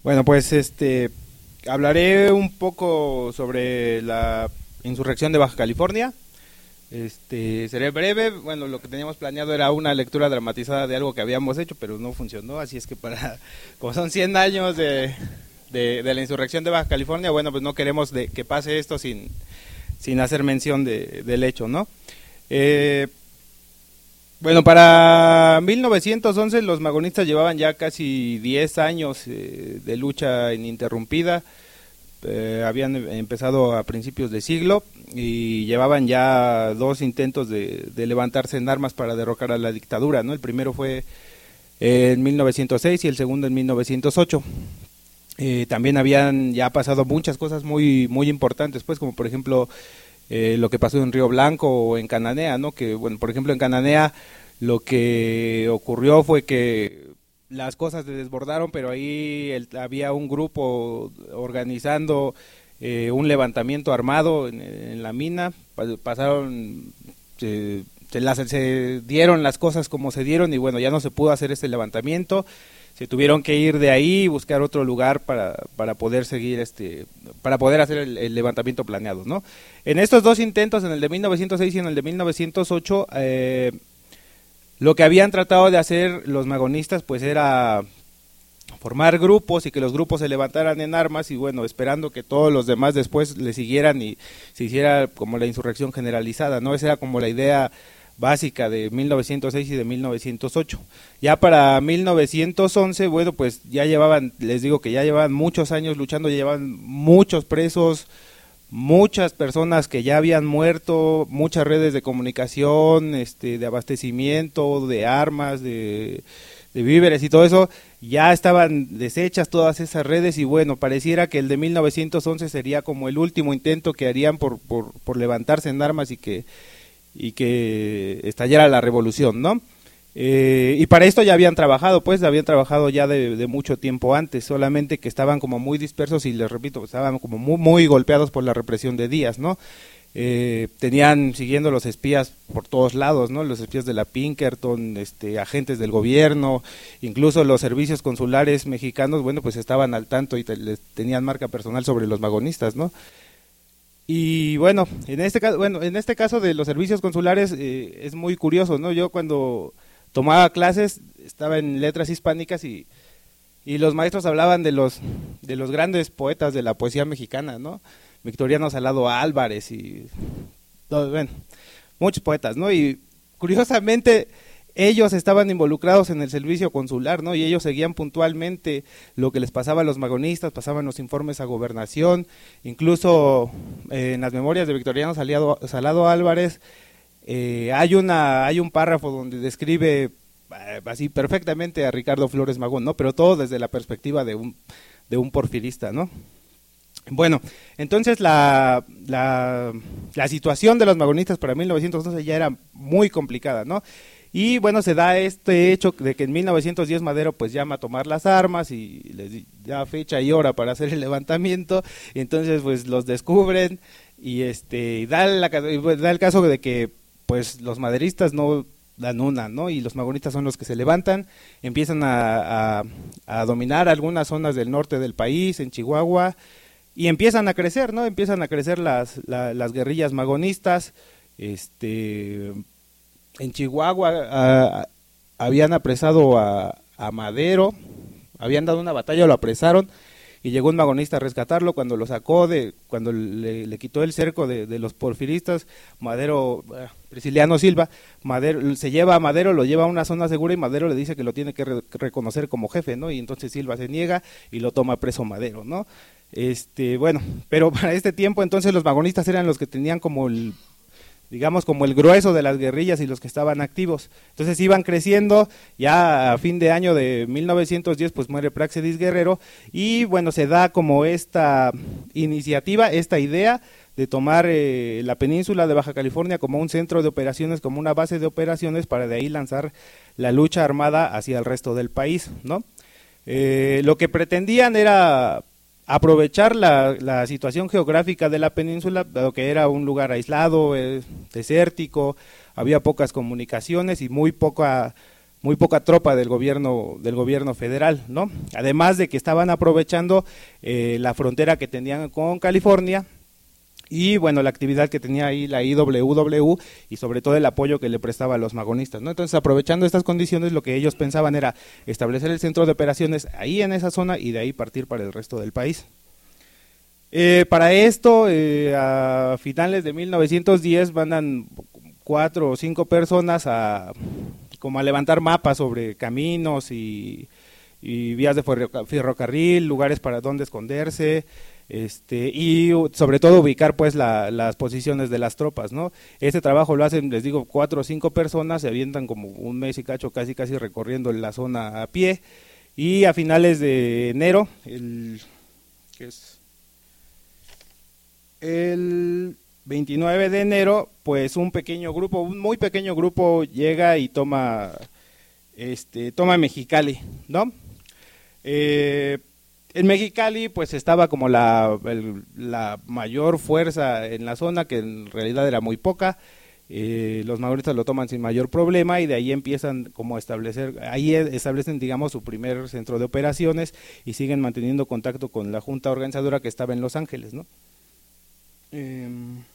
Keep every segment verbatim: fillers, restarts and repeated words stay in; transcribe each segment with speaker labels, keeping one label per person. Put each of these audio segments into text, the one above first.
Speaker 1: Bueno, pues este hablaré un poco sobre la insurrección de Baja California. Este, seré breve. Bueno, lo que teníamos planeado era una lectura dramatizada de algo que habíamos hecho, pero no funcionó, así es que para como son cien años de, de, de la insurrección de Baja California, bueno, pues no queremos de, que pase esto sin, sin hacer mención de, del hecho, ¿no? Eh, bueno, para mil novecientos once los magonistas llevaban ya casi diez años eh, de lucha ininterrumpida. Eh, habían empezado a principios de siglo y llevaban ya dos intentos de, de levantarse en armas para derrocar a la dictadura, ¿no? El primero fue en mil novecientos seis y el segundo en mil novecientos ocho. Eh, también habían ya pasado muchas cosas muy muy importantes, pues, como por ejemplo eh, lo que pasó en Río Blanco o en Cananea, ¿no? Que bueno, por ejemplo en Cananea lo que ocurrió fue que las cosas se desbordaron, pero ahí el, había un grupo organizando eh, un levantamiento armado en, en la mina. Pasaron, se, se, las, se dieron las cosas como se dieron y bueno, ya no se pudo hacer este levantamiento. Se tuvieron que ir de ahí y buscar otro lugar para, para poder seguir este, para poder hacer el, el levantamiento planeado, ¿no? En estos dos intentos, en el de mil novecientos seis y en el de mil novecientos ocho, eh, lo que habían tratado de hacer los magonistas pues era formar grupos y que los grupos se levantaran en armas y bueno, esperando que todos los demás después le siguieran y se hiciera como la insurrección generalizada, ¿no? Esa era como la idea básica de mil novecientos seis y de mil novecientos ocho. Ya para mil novecientos once, bueno, pues ya llevaban, les digo que ya llevaban muchos años luchando, ya llevaban muchos presos, muchas personas que ya habían muerto, muchas redes de comunicación, este, de abastecimiento, de armas, de, de víveres y todo eso, ya estaban deshechas todas esas redes y bueno, pareciera que el de mil novecientos once sería como el último intento que harían por, por, por levantarse en armas y que, y que estallara la revolución, ¿no? Eh, y para esto ya habían trabajado, pues habían trabajado ya de, de mucho tiempo antes, solamente que estaban como muy dispersos y les repito, estaban como muy, muy golpeados por la represión de Díaz, ¿no? Eh, tenían siguiendo los espías por todos lados, ¿no? Los espías de la Pinkerton, este, agentes del gobierno, incluso los servicios consulares mexicanos, bueno, pues estaban al tanto y te, les tenían marca personal sobre los magonistas, ¿no? Y bueno, en este caso, bueno, en este caso de los servicios consulares eh, es muy curioso, ¿no? Yo cuando tomaba clases, estaba en letras hispánicas y, y los maestros hablaban de los de los grandes poetas de la poesía mexicana, ¿no? Victoriano Salado Álvarez y todo, bueno, muchos poetas, ¿no? Y curiosamente ellos estaban involucrados en el servicio consular, ¿no? Y ellos seguían puntualmente lo que les pasaba a los magonistas, pasaban los informes a Gobernación, incluso eh, en las memorias de Victoriano Salado, Salado Álvarez, Eh, hay una hay un párrafo donde describe eh, así perfectamente a Ricardo Flores Magón, ¿no? Pero todo desde la perspectiva de un de un porfirista, ¿no? Bueno, entonces la, la la situación de los magonistas para mil novecientos once ya era muy complicada, ¿no? Y bueno, se da este hecho de que en mil novecientos diez Madero pues llama a tomar las armas y les da fecha y hora para hacer el levantamiento, y entonces pues los descubren y este da, la, da el caso de que pues los maderistas no dan una, ¿no? Y los magonistas son los que se levantan, empiezan a, a, a dominar algunas zonas del norte del país, en Chihuahua, y empiezan a crecer, ¿no? Empiezan a crecer las, la, las guerrillas magonistas. Este, en Chihuahua a, habían apresado a, a Madero, habían dado una batalla, lo apresaron, y llegó un magonista a rescatarlo. Cuando lo sacó, de cuando le, le quitó el cerco de, de los porfiristas, Madero, eh, Prisciliano Silva, Madero, se lleva a Madero, lo lleva a una zona segura y Madero le dice que lo tiene que re, reconocer como jefe, ¿no? Y entonces Silva se niega y lo toma preso Madero, ¿no? Este, bueno, pero para este tiempo entonces los magonistas eran los que tenían como el, digamos, como el grueso de las guerrillas y los que estaban activos. Entonces iban creciendo, ya a fin de año de mil novecientos diez pues muere Práxedis Guerrero y bueno, se da como esta iniciativa, esta idea de tomar eh, la península de Baja California como un centro de operaciones, como una base de operaciones para de ahí lanzar la lucha armada hacia el resto del país, ¿no? Eh, lo que pretendían era aprovechar la, la situación geográfica de la península, dado que era un lugar aislado, eh, desértico, había pocas comunicaciones y muy poca muy poca tropa del gobierno del gobierno federal, ¿no? Además de que estaban aprovechando eh, la frontera que tenían con California y bueno, la actividad que tenía ahí la I W W y sobre todo el apoyo que le prestaba a los magonistas, ¿no? Entonces, aprovechando estas condiciones, lo que ellos pensaban era establecer el centro de operaciones ahí en esa zona y de ahí partir para el resto del país. Eh, para esto, eh, a finales de mil novecientos diez mandan cuatro o cinco personas a como a levantar mapas sobre caminos y, y vías de ferrocarril, lugares para donde esconderse, este y sobre todo ubicar pues la, las posiciones de las tropas, ¿no? Este trabajo lo hacen, les digo, cuatro o cinco personas, se avientan como un mes y cacho casi casi recorriendo la zona a pie, y a finales de enero, el que es el veintinueve de enero, pues un pequeño grupo, un muy pequeño grupo llega y toma este toma Mexicali, ¿no? Eh, en Mexicali pues estaba como la, el, la mayor fuerza en la zona, que en realidad era muy poca. Eh, los magonistas lo toman sin mayor problema y de ahí empiezan como a establecer, ahí establecen digamos su primer centro de operaciones y siguen manteniendo contacto con la junta organizadora que estaba en Los Ángeles, ¿no? Eh,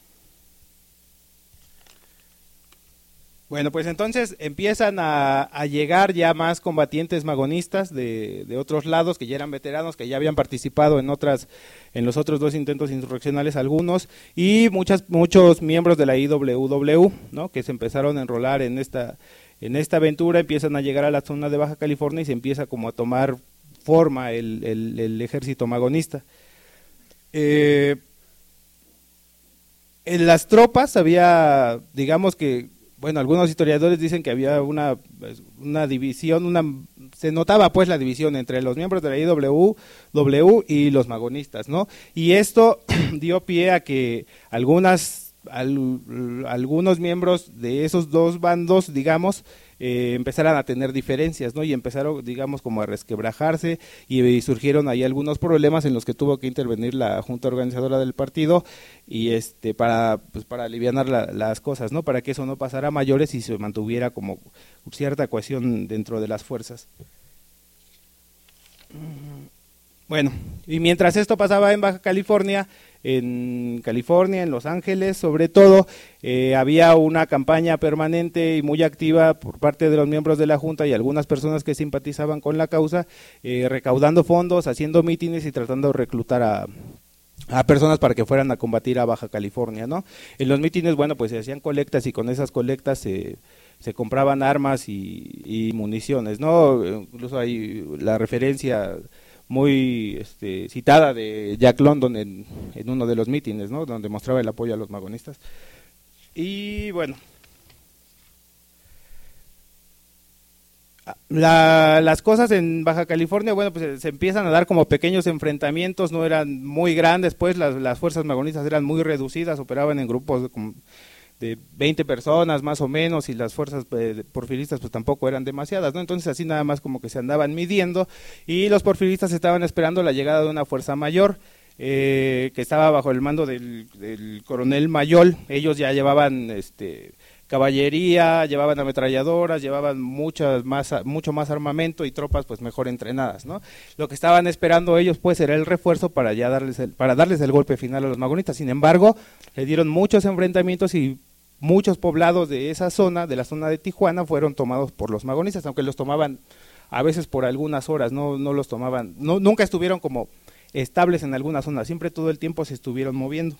Speaker 1: Bueno, pues entonces empiezan a, a llegar ya más combatientes magonistas de, de otros lados, que ya eran veteranos, que ya habían participado en otras, en los otros dos intentos insurreccionales algunos, y muchas, muchos miembros de la I W W, ¿no? Que se empezaron a enrolar en esta, en esta aventura, empiezan a llegar a la zona de Baja California y se empieza como a tomar forma el, el, el ejército magonista. Eh, en las tropas había, digamos que, bueno, algunos historiadores dicen que había una, una división, una se notaba pues la división entre los miembros de la I W W y los magonistas, ¿no? Y esto dio pie a que algunas, al, algunos miembros de esos dos bandos, digamos, eh, empezaran a tener diferencias, ¿no? Y empezaron, digamos, como a resquebrajarse y, y surgieron ahí algunos problemas en los que tuvo que intervenir la junta organizadora del partido y este para pues para alivianar la, las cosas, ¿no? Para que eso no pasara a mayores y se mantuviera como cierta cohesión dentro de las fuerzas. Bueno, y mientras esto pasaba en Baja California, en California, en Los Ángeles, sobre todo, eh, había una campaña permanente y muy activa por parte de los miembros de la Junta y algunas personas que simpatizaban con la causa, eh, recaudando fondos, haciendo mítines y tratando de reclutar a, a personas para que fueran a combatir a Baja California, ¿no? En los mítines, bueno, pues se hacían colectas y con esas colectas se, se compraban armas y, y municiones, ¿no? Incluso hay la referencia muy este, citada de Jack London en, en uno de los mítines, ¿no? Donde mostraba el apoyo a los magonistas. Y bueno, la, las cosas en Baja California, bueno, pues se, se empiezan a dar como pequeños enfrentamientos, no eran muy grandes, pues las, las fuerzas magonistas eran muy reducidas, operaban en grupos de, como de veinte personas más o menos, y las fuerzas eh, porfiristas pues tampoco eran demasiadas, ¿no? Entonces así nada más como que se andaban midiendo y los porfiristas estaban esperando la llegada de una fuerza mayor eh, que estaba bajo el mando del, del coronel Mayol. Ellos ya llevaban este caballería, llevaban ametralladoras, llevaban muchas más, mucho más armamento y tropas pues mejor entrenadas, ¿no? Lo que estaban esperando ellos pues era el refuerzo para ya darles el, para darles el golpe final a los magonistas. Sin embargo, le dieron muchos enfrentamientos y muchos poblados de esa zona, de la zona de Tijuana, fueron tomados por los magonistas, aunque los tomaban a veces por algunas horas, no, no los tomaban, no, nunca estuvieron como estables en alguna zona, siempre todo el tiempo se estuvieron moviendo.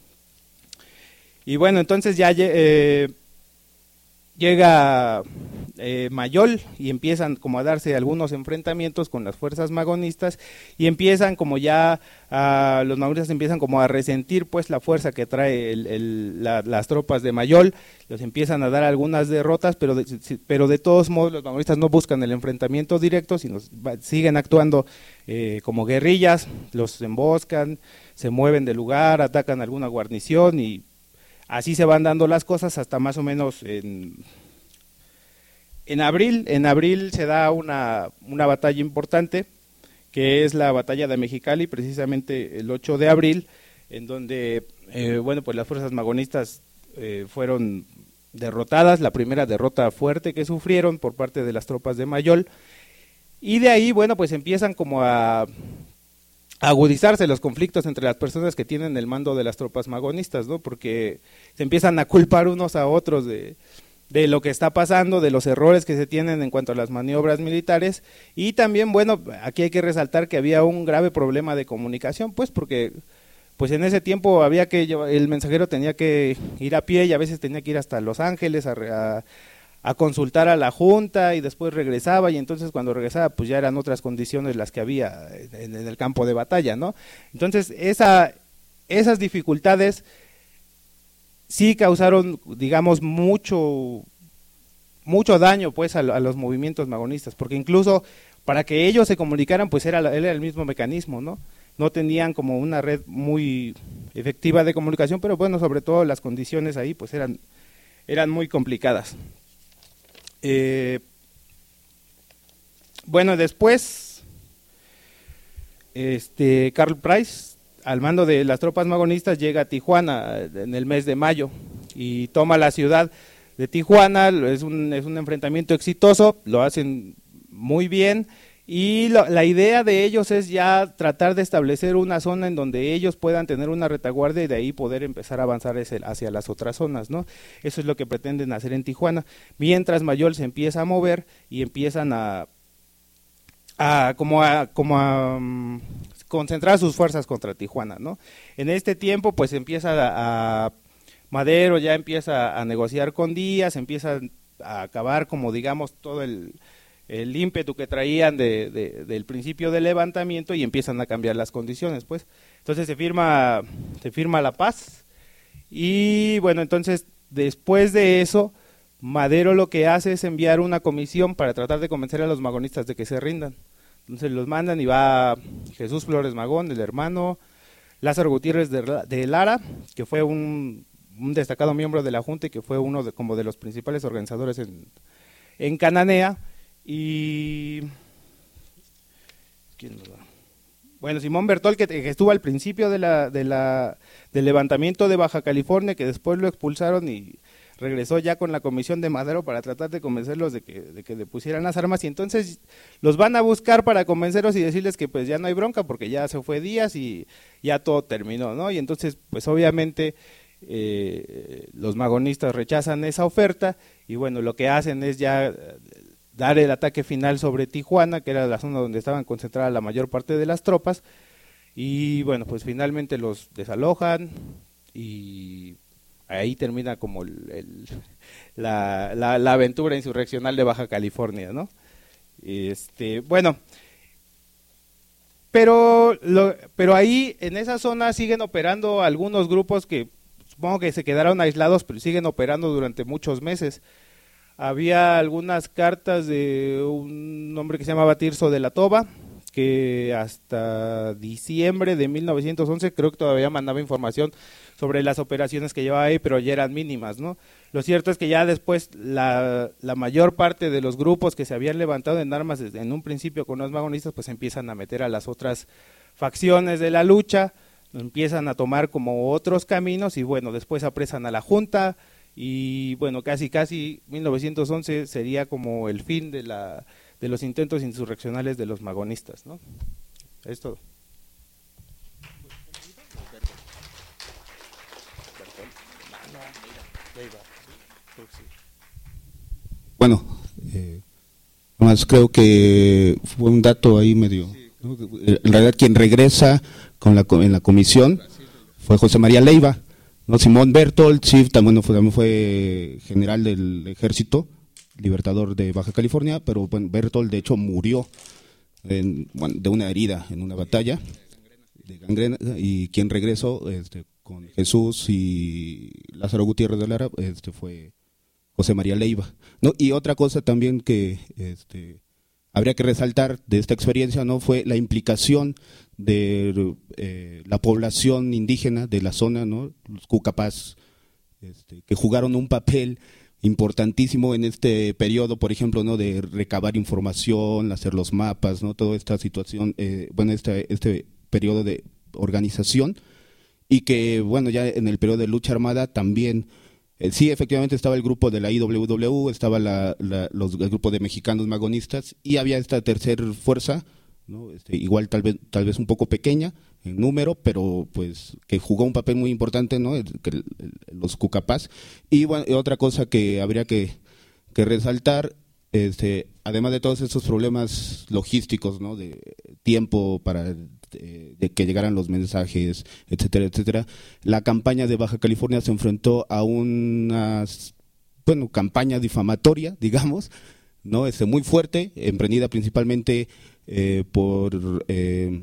Speaker 1: Y bueno, entonces ya eh, llega eh, Mayol y empiezan como a darse algunos enfrentamientos con las fuerzas magonistas y empiezan como ya uh, los magonistas empiezan como a resentir pues la fuerza que trae el, el, la, las tropas de Mayol, los empiezan a dar algunas derrotas, pero de, pero de todos modos los magonistas no buscan el enfrentamiento directo, sino siguen actuando eh, como guerrillas, los emboscan, se mueven del lugar, atacan alguna guarnición y así se van dando las cosas hasta más o menos en, en abril. En abril se da una, una batalla importante, que es la batalla de Mexicali, precisamente el ocho de abril, en donde, eh, bueno, pues las fuerzas magonistas eh, fueron derrotadas, la primera derrota fuerte que sufrieron por parte de las tropas de Mayol, y de ahí, bueno, pues empiezan como a, a agudizarse los conflictos entre las personas que tienen el mando de las tropas magonistas, ¿no? Porque se empiezan a culpar unos a otros de, de lo que está pasando, de los errores que se tienen en cuanto a las maniobras militares, y también, bueno, aquí hay que resaltar que había un grave problema de comunicación, pues porque pues en ese tiempo había que llevar, el mensajero tenía que ir a pie y a veces tenía que ir hasta Los Ángeles a, a, a consultar a la junta y después regresaba, y entonces cuando regresaba pues ya eran otras condiciones las que había en, en el campo de batalla, ¿no? Entonces esa, esas dificultades sí causaron, digamos, mucho, mucho daño pues a, a los movimientos magonistas, porque incluso para que ellos se comunicaran pues era, era el mismo mecanismo, ¿no? No tenían como una red muy efectiva de comunicación, pero bueno, sobre todo las condiciones ahí pues eran, eran muy complicadas. Eh, bueno, después, este, Karl Price, al mando de las tropas magonistas, llega a Tijuana en el mes de mayo y toma la ciudad de Tijuana. Es un, es un enfrentamiento exitoso, lo hacen muy bien. Y lo, la idea de ellos es ya tratar de establecer una zona en donde ellos puedan tener una retaguardia y de ahí poder empezar a avanzar hacia las otras zonas, ¿no? Eso es lo que pretenden hacer en Tijuana, mientras Mayol se empieza a mover y empiezan a, a como a, como a um, concentrar sus fuerzas contra Tijuana, ¿no? En este tiempo pues empieza a, a Madero ya empieza a negociar con Díaz, empieza a acabar como digamos todo el el ímpetu que traían de, de, del principio del levantamiento y empiezan a cambiar las condiciones, pues. Entonces se firma, se firma la paz y bueno, entonces después de eso, Madero lo que hace es enviar una comisión para tratar de convencer a los magonistas de que se rindan. Entonces los mandan y va Jesús Flores Magón, el hermano, Lázaro Gutiérrez de, de Lara, que fue un, un destacado miembro de la Junta y que fue uno de, como de los principales organizadores en, en Cananea. Y ¿quién nos va? Bueno, Simón Bertol, que, que estuvo al principio de la, de la, del levantamiento de Baja California, que después lo expulsaron y regresó ya con la comisión de Madero para tratar de convencerlos de que, de que depusieran las armas, y entonces los van a buscar para convencerlos y decirles que pues ya no hay bronca porque ya se fue Díaz y ya todo terminó, ¿no? Y entonces pues obviamente eh, los magonistas rechazan esa oferta y bueno, lo que hacen es ya dar el ataque final sobre Tijuana, que era la zona donde estaban concentradas la mayor parte de las tropas, y bueno, pues finalmente los desalojan y ahí termina como el, el, la, la, la aventura insurreccional de Baja California, ¿no? Este, bueno, pero, lo, pero ahí en esa zona siguen operando algunos grupos que supongo que se quedaron aislados, pero siguen operando durante muchos meses. Había algunas cartas de un hombre que se llamaba Tirso de la Toba, que hasta diciembre de mil novecientos once creo que todavía mandaba información sobre las operaciones que llevaba ahí, pero ya eran mínimas, ¿no? Lo cierto es que ya después la, la mayor parte de los grupos que se habían levantado en armas desde en un principio con los magonistas, pues empiezan a meter a las otras facciones de la lucha, empiezan a tomar como otros caminos y bueno, después apresan a la Junta. Y bueno, casi casi mil novecientos once sería como el fin de la de los intentos insurreccionales de los magonistas, ¿no? Es todo.
Speaker 2: Bueno, eh, más creo que fue un dato ahí medio, ¿no? En realidad quien regresa con la en la comisión fue José María Leiva. No, Simón Berthold, sí, también fue, también fue general del ejército, libertador de Baja California, pero bueno, Berthold de hecho murió en, bueno, de una herida en una batalla de gangrena, y quien regresó este, con Jesús y Lázaro Gutiérrez de Lara este, fue José María Leiva, ¿no? Y otra cosa también que este, habría que resaltar de esta experiencia, ¿no? Fue la implicación de eh, la población indígena de la zona, ¿no? Los Cucapás, este, que jugaron un papel importantísimo en este periodo, por ejemplo, ¿no? De recabar información, hacer los mapas, ¿no? Toda esta situación, eh, bueno, este, este periodo de organización, y que, bueno, ya en el periodo de lucha armada también Eh, sí, efectivamente estaba el grupo de la I W W, estaba la, la, los, el grupo de mexicanos magonistas y había esta tercera fuerza, ¿no? Este, igual tal vez tal vez un poco pequeña en número, pero pues que jugó un papel muy importante, ¿no? El, el, los Cucapás. Y bueno, otra cosa que habría que, que resaltar, este, además de todos esos problemas logísticos, ¿no? De tiempo para de, de que llegaran los mensajes, etcétera, etcétera, la campaña de Baja California se enfrentó a una, bueno, campaña difamatoria, digamos, ¿no? Este, muy fuerte, emprendida principalmente eh, por eh,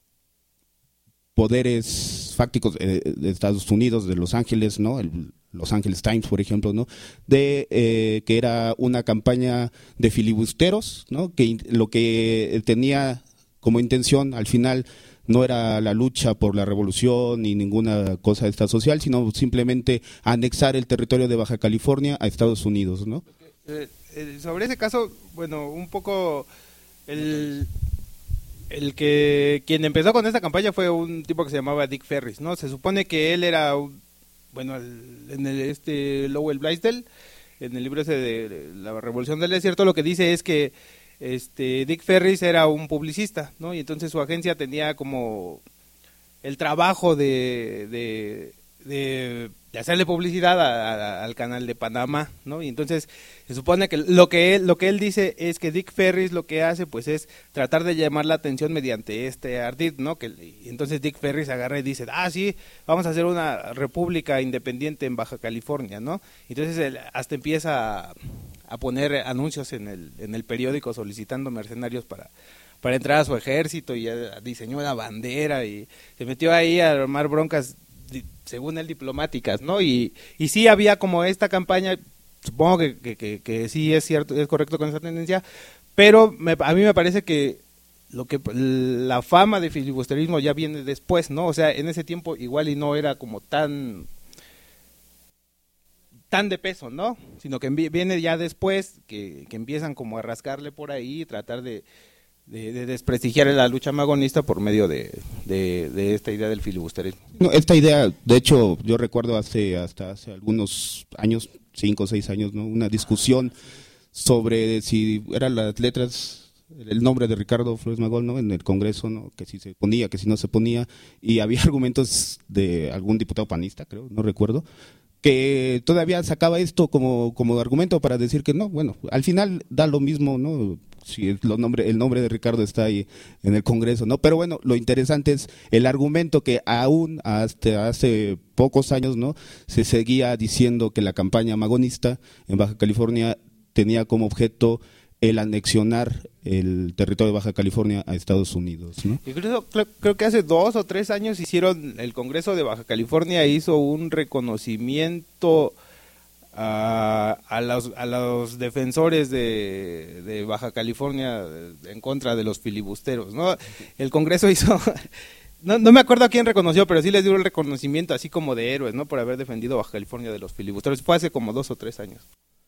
Speaker 2: poderes fácticos eh, de Estados Unidos, de Los Ángeles, ¿no? El Los Angeles Times, por ejemplo, ¿no? De eh, que era una campaña de filibusteros, ¿no? Que lo que tenía como intención al final no era la lucha por la revolución ni ninguna cosa de esta social, sino simplemente anexar el territorio de Baja California a Estados Unidos, ¿no?
Speaker 1: Eh, eh, sobre ese caso, bueno, un poco el el que quien empezó con esta campaña fue un tipo que se llamaba Dick Ferris, ¿no? Se supone que él era un, bueno, el, en el este Lowell Blaisdell, en el libro ese de La Revolución del Desierto, lo que dice es que este Dick Ferris era un publicista, ¿no? Y entonces su agencia tenía como el trabajo de de, de, de hacerle publicidad a, a, al canal de Panamá, ¿no? Y entonces se supone que lo que él lo que él dice es que Dick Ferris lo que hace pues es tratar de llamar la atención mediante este ardid, ¿no? Que y entonces Dick Ferris agarra y dice, ah, sí, vamos a hacer una república independiente en Baja California, ¿no? Entonces él hasta empieza a, a poner anuncios en el en el periódico solicitando mercenarios para para entrar a su ejército, y ya diseñó la bandera y se metió ahí a armar broncas, según él, diplomáticas, ¿no? Y y sí había como esta campaña, supongo que, que, que, que sí es cierto, es correcto con esa tendencia, pero me, a mí me parece que lo que la fama de filibusterismo ya viene después, ¿no? O sea, en ese tiempo igual y no era como tan tan de peso, ¿no? Sino que viene ya después, que, que empiezan como a rascarle por ahí, tratar de, de, de desprestigiar la lucha magonista por medio de, de, de esta idea del filibusterismo.
Speaker 2: No, esta idea, de hecho, yo recuerdo hace hasta hace algunos años, cinco o seis años, ¿no? Una discusión sobre si eran las letras, el nombre de Ricardo Flores Magón, ¿no? En el Congreso, ¿no? Que si se ponía, que si no se ponía, y había argumentos de algún diputado panista, creo, no recuerdo, que todavía sacaba esto como, como argumento para decir que no, bueno, al final da lo mismo, ¿no? Si el nombre, el nombre de Ricardo está ahí en el Congreso, ¿no? Pero bueno, lo interesante es el argumento que aún hasta hace pocos años, ¿no? Se seguía diciendo que la campaña magonista en Baja California tenía como objeto el anexionar el territorio de Baja California a Estados Unidos, ¿no?
Speaker 1: Incluso creo, creo que hace dos o tres años hicieron, el Congreso de Baja California hizo un reconocimiento a, a, los, a los defensores de, de Baja California en contra de los filibusteros, ¿no? El Congreso hizo, no, no me acuerdo a quién reconoció, pero sí les dio el reconocimiento así como de héroes, ¿no? Por haber defendido Baja California de los filibusteros. Fue hace como dos o tres años.